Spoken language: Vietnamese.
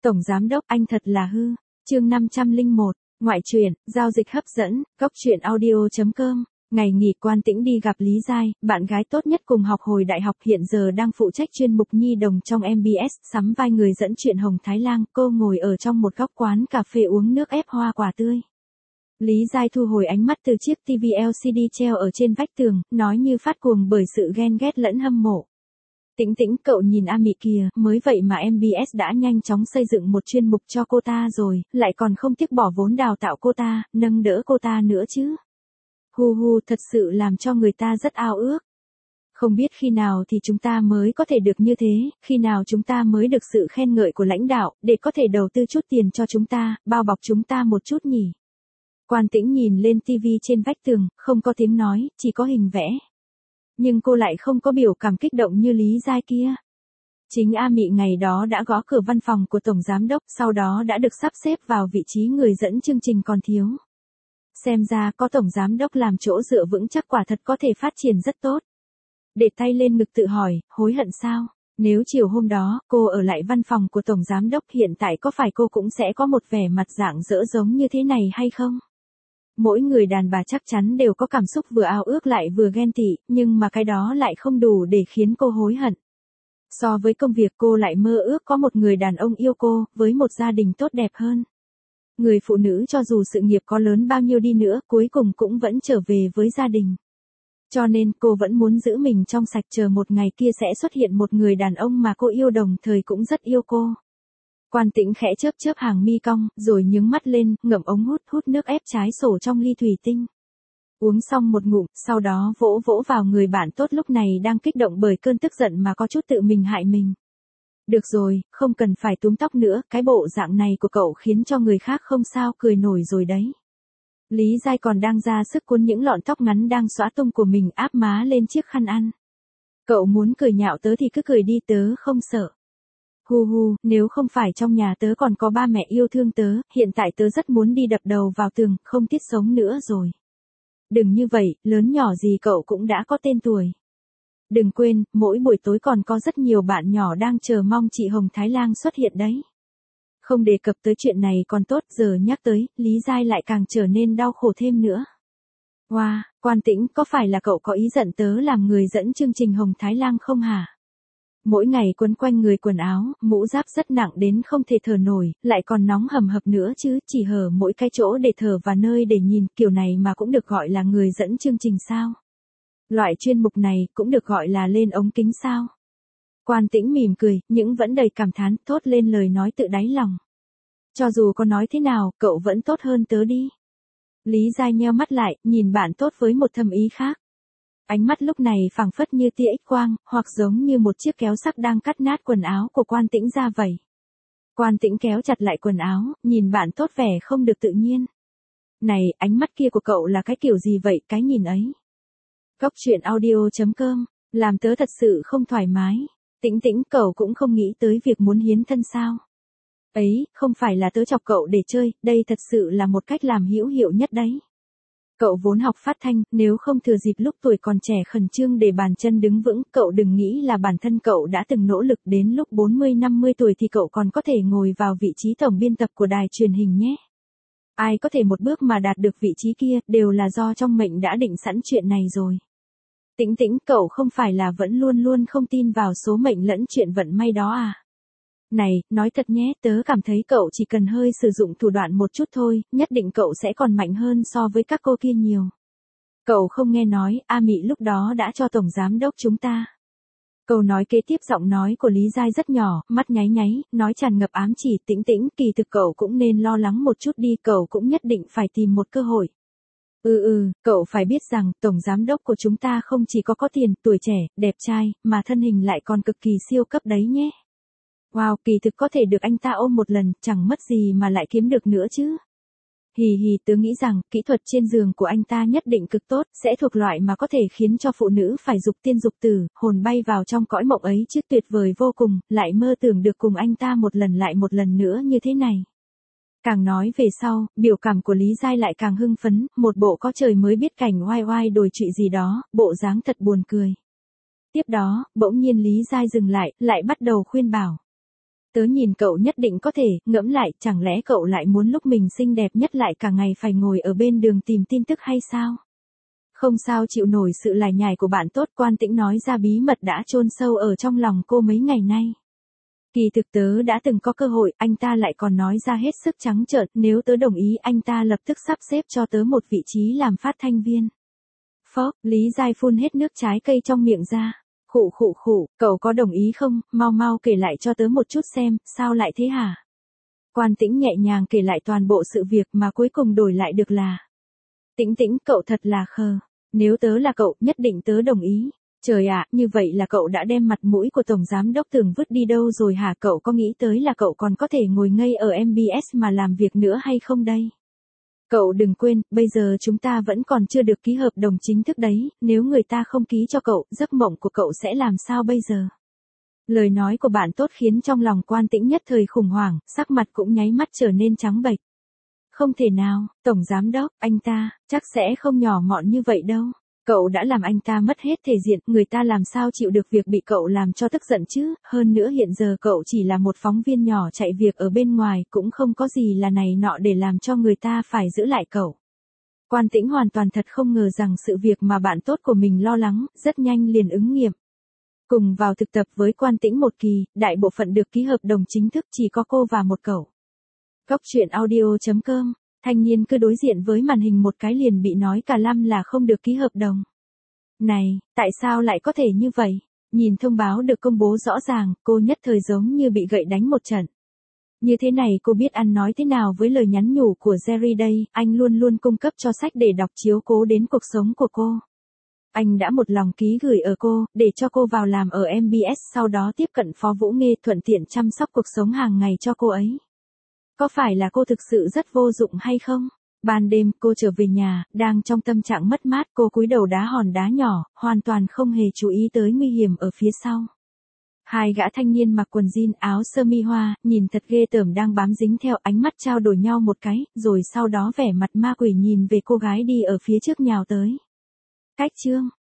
Tổng giám đốc anh thật là hư. Chương 501, ngoại truyện, giao dịch hấp dẫn, góc truyện audio.com. Ngày nghỉ Quan Tĩnh đi gặp Lý Giai, bạn gái tốt nhất cùng học hồi đại học hiện giờ đang phụ trách chuyên mục nhi đồng trong MBS, sắm vai người dẫn chuyện Hồng Thái Lang. Cô ngồi ở trong một góc quán cà phê uống nước ép hoa quả tươi. Lý Giai thu hồi ánh mắt từ chiếc TV LCD treo ở trên vách tường, nói như phát cuồng bởi sự ghen ghét lẫn hâm mộ. Tĩnh Tĩnh, cậu nhìn A Mị kìa, mới vậy mà MBS đã nhanh chóng xây dựng một chuyên mục cho cô ta rồi, lại còn không tiếc bỏ vốn đào tạo cô ta, nâng đỡ cô ta nữa chứ. Hu hu, thật sự làm cho người ta rất ao ước. Không biết khi nào thì chúng ta mới có thể được như thế, khi nào chúng ta mới được sự khen ngợi của lãnh đạo, để có thể đầu tư chút tiền cho chúng ta, bao bọc chúng ta một chút nhỉ. Quan Tĩnh nhìn lên TV trên vách tường, không có tiếng nói, chỉ có hình vẽ. Nhưng cô lại không có biểu cảm kích động như Lý Giai kia. Chính A Mị ngày đó đã gõ cửa văn phòng của Tổng Giám đốc, sau đó đã được sắp xếp vào vị trí người dẫn chương trình còn thiếu. Xem ra có Tổng Giám đốc làm chỗ dựa vững chắc quả thật có thể phát triển rất tốt. Để tay lên ngực tự hỏi, hối hận sao? Nếu chiều hôm đó, cô ở lại văn phòng của Tổng Giám đốc hiện tại có phải cô cũng sẽ có một vẻ mặt rạng rỡ giống như thế này hay không? Mỗi người đàn bà chắc chắn đều có cảm xúc vừa ao ước lại vừa ghen tị, nhưng mà cái đó lại không đủ để khiến cô hối hận. So với công việc cô lại mơ ước có một người đàn ông yêu cô, với một gia đình tốt đẹp hơn. Người phụ nữ cho dù sự nghiệp có lớn bao nhiêu đi nữa, cuối cùng cũng vẫn trở về với gia đình. Cho nên cô vẫn muốn giữ mình trong sạch chờ một ngày kia sẽ xuất hiện một người đàn ông mà cô yêu đồng thời cũng rất yêu cô. Quan Tĩnh khẽ chớp chớp hàng mi cong, rồi nhướng mắt lên, ngậm ống hút nước ép trái sổ trong ly thủy tinh. Uống xong một ngụm, sau đó vỗ vỗ vào người bạn tốt lúc này đang kích động bởi cơn tức giận mà có chút tự mình hại mình. Được rồi, không cần phải túm tóc nữa, cái bộ dạng này của cậu khiến cho người khác không sao cười nổi rồi đấy. Lý Giai còn đang ra sức cuốn những lọn tóc ngắn đang xõa tung của mình áp má lên chiếc khăn ăn. Cậu muốn cười nhạo tớ thì cứ cười đi, tớ không sợ. Hu hu, nếu không phải trong nhà tớ còn có ba mẹ yêu thương tớ, hiện tại tớ rất muốn đi đập đầu vào tường, không tiếc sống nữa rồi. Đừng như vậy, lớn nhỏ gì cậu cũng đã có tên tuổi. Đừng quên, mỗi buổi tối còn có rất nhiều bạn nhỏ đang chờ mong chị Hồng Thái Lang xuất hiện đấy. Không đề cập tới chuyện này còn tốt, giờ nhắc tới, Lý Giai lại càng trở nên đau khổ thêm nữa. Wow, Quan Tĩnh, có phải là cậu có ý giận tớ làm người dẫn chương trình Hồng Thái Lang không hả? Mỗi ngày quấn quanh người quần áo, mũ giáp rất nặng đến không thể thở nổi, lại còn nóng hầm hập nữa chứ, chỉ hở mỗi cái chỗ để thở và nơi để nhìn, kiểu này mà cũng được gọi là người dẫn chương trình sao? Loại chuyên mục này cũng được gọi là lên ống kính sao? Quan Tĩnh mỉm cười, nhưng vẫn đầy cảm thán, thốt lên lời nói tự đáy lòng. Cho dù có nói thế nào, cậu vẫn tốt hơn tớ đi. Lý Giai nheo mắt lại, nhìn bạn tốt với một thâm ý khác. Ánh mắt lúc này phảng phất như tia X quang, hoặc giống như một chiếc kéo sắc đang cắt nát quần áo của Quan Tĩnh ra vậy. Quan Tĩnh kéo chặt lại quần áo, nhìn bạn tốt vẻ không được tự nhiên. Này, ánh mắt kia của cậu là cái kiểu gì vậy, cái nhìn ấy? Góc truyện audio.com, làm tớ thật sự không thoải mái. Tĩnh Tĩnh, cậu cũng không nghĩ tới việc muốn hiến thân sao? Ấy, không phải là tớ chọc cậu để chơi, đây thật sự là một cách làm hữu hiệu nhất đấy. Cậu vốn học phát thanh, nếu không thừa dịp lúc tuổi còn trẻ khẩn trương để bàn chân đứng vững, cậu đừng nghĩ là bản thân cậu đã từng nỗ lực đến lúc 40-50 tuổi thì cậu còn có thể ngồi vào vị trí tổng biên tập của đài truyền hình nhé. Ai có thể một bước mà đạt được vị trí kia, đều là do trong mệnh đã định sẵn chuyện này rồi. Tĩnh Tĩnh, cậu không phải là vẫn luôn luôn không tin vào số mệnh lẫn chuyện vận may đó à? Này, nói thật nhé, tớ cảm thấy cậu chỉ cần hơi sử dụng thủ đoạn một chút thôi, nhất định cậu sẽ còn mạnh hơn so với các cô kia nhiều. Cậu không nghe nói, A Mị lúc đó đã cho Tổng Giám đốc chúng ta. Câu nói kế tiếp giọng nói của Lý Giai rất nhỏ, mắt nháy nháy, nói tràn ngập ám chỉ. Tĩnh Tĩnh, kỳ thực cậu cũng nên lo lắng một chút đi, cậu cũng nhất định phải tìm một cơ hội. Cậu phải biết rằng, Tổng Giám đốc của chúng ta không chỉ có tiền, tuổi trẻ, đẹp trai, mà thân hình lại còn cực kỳ siêu cấp đấy nhé. Wow, kỳ thực có thể được anh ta ôm một lần, chẳng mất gì mà lại kiếm được nữa chứ. Hì hì, tớ nghĩ rằng, kỹ thuật trên giường của anh ta nhất định cực tốt, sẽ thuộc loại mà có thể khiến cho phụ nữ phải dục tiên dục tử, hồn bay vào trong cõi mộng ấy chứ, tuyệt vời vô cùng, lại mơ tưởng được cùng anh ta một lần lại một lần nữa như thế này. Càng nói về sau, biểu cảm của Lý Giai lại càng hưng phấn, một bộ có trời mới biết cảnh oai oai đồi trụy gì đó, bộ dáng thật buồn cười. Tiếp đó, bỗng nhiên Lý Giai dừng lại bắt đầu khuyên bảo. Tớ nhìn cậu nhất định có thể, ngẫm lại, chẳng lẽ cậu lại muốn lúc mình xinh đẹp nhất lại cả ngày phải ngồi ở bên đường tìm tin tức hay sao? Không sao chịu nổi sự lải nhải của bạn tốt, Quan Tĩnh nói ra bí mật đã chôn sâu ở trong lòng cô mấy ngày nay. Kỳ thực tớ đã từng có cơ hội, anh ta lại còn nói ra hết sức trắng trợn, nếu tớ đồng ý anh ta lập tức sắp xếp cho tớ một vị trí làm phát thanh viên. Phốc, Lý Giai phun hết nước trái cây trong miệng ra. Khụ khụ khụ, cậu có đồng ý không, mau mau kể lại cho tớ một chút xem, sao lại thế hả? Quan Tĩnh nhẹ nhàng kể lại toàn bộ sự việc mà cuối cùng đổi lại được là. Tĩnh Tĩnh, cậu thật là khờ. Nếu tớ là cậu, nhất định tớ đồng ý. Trời ạ, như vậy là cậu đã đem mặt mũi của Tổng Giám Đốc Tường vứt đi đâu rồi hả? Cậu có nghĩ tới là cậu còn có thể ngồi ngây ở MBS mà làm việc nữa hay không đây? Cậu đừng quên, bây giờ chúng ta vẫn còn chưa được ký hợp đồng chính thức đấy, nếu người ta không ký cho cậu, giấc mộng của cậu sẽ làm sao bây giờ? Lời nói của bạn tốt khiến trong lòng Quan Tĩnh nhất thời khủng hoảng, sắc mặt cũng nháy mắt trở nên trắng bệch. Không thể nào, Tổng Giám Đốc, anh ta, chắc sẽ không nhỏ mọn như vậy đâu. Cậu đã làm anh ta mất hết thể diện, người ta làm sao chịu được việc bị cậu làm cho tức giận chứ, hơn nữa hiện giờ cậu chỉ là một phóng viên nhỏ chạy việc ở bên ngoài, cũng không có gì là này nọ để làm cho người ta phải giữ lại cậu. Quan Tĩnh hoàn toàn thật không ngờ rằng sự việc mà bạn tốt của mình lo lắng, rất nhanh liền ứng nghiệm. Cùng vào thực tập với Quan Tĩnh một kỳ, đại bộ phận được ký hợp đồng chính thức chỉ có cô và một cậu. Góc truyện audio.com. Thanh niên cứ đối diện với màn hình một cái liền bị nói cả lăm là không được ký hợp đồng. Này, tại sao lại có thể như vậy? Nhìn thông báo được công bố rõ ràng, cô nhất thời giống như bị gậy đánh một trận. Như thế này cô biết ăn nói thế nào với lời nhắn nhủ của Jerry đây, anh luôn luôn cung cấp cho sách để đọc chiếu cố đến cuộc sống của cô. Anh đã một lòng ký gửi ở cô, để cho cô vào làm ở MBS, sau đó tiếp cận Phó Vũ Nghê thuận tiện chăm sóc cuộc sống hàng ngày cho cô ấy. Có phải là cô thực sự rất vô dụng hay không? Ban đêm cô trở về nhà, đang trong tâm trạng mất mát, cô cúi đầu đá hòn đá nhỏ, hoàn toàn không hề chú ý tới nguy hiểm ở phía sau. Hai gã thanh niên mặc quần jean áo sơ mi hoa, nhìn thật ghê tởm đang bám dính theo, ánh mắt trao đổi nhau một cái, rồi sau đó vẻ mặt ma quỷ nhìn về cô gái đi ở phía trước nhào tới. Cách chương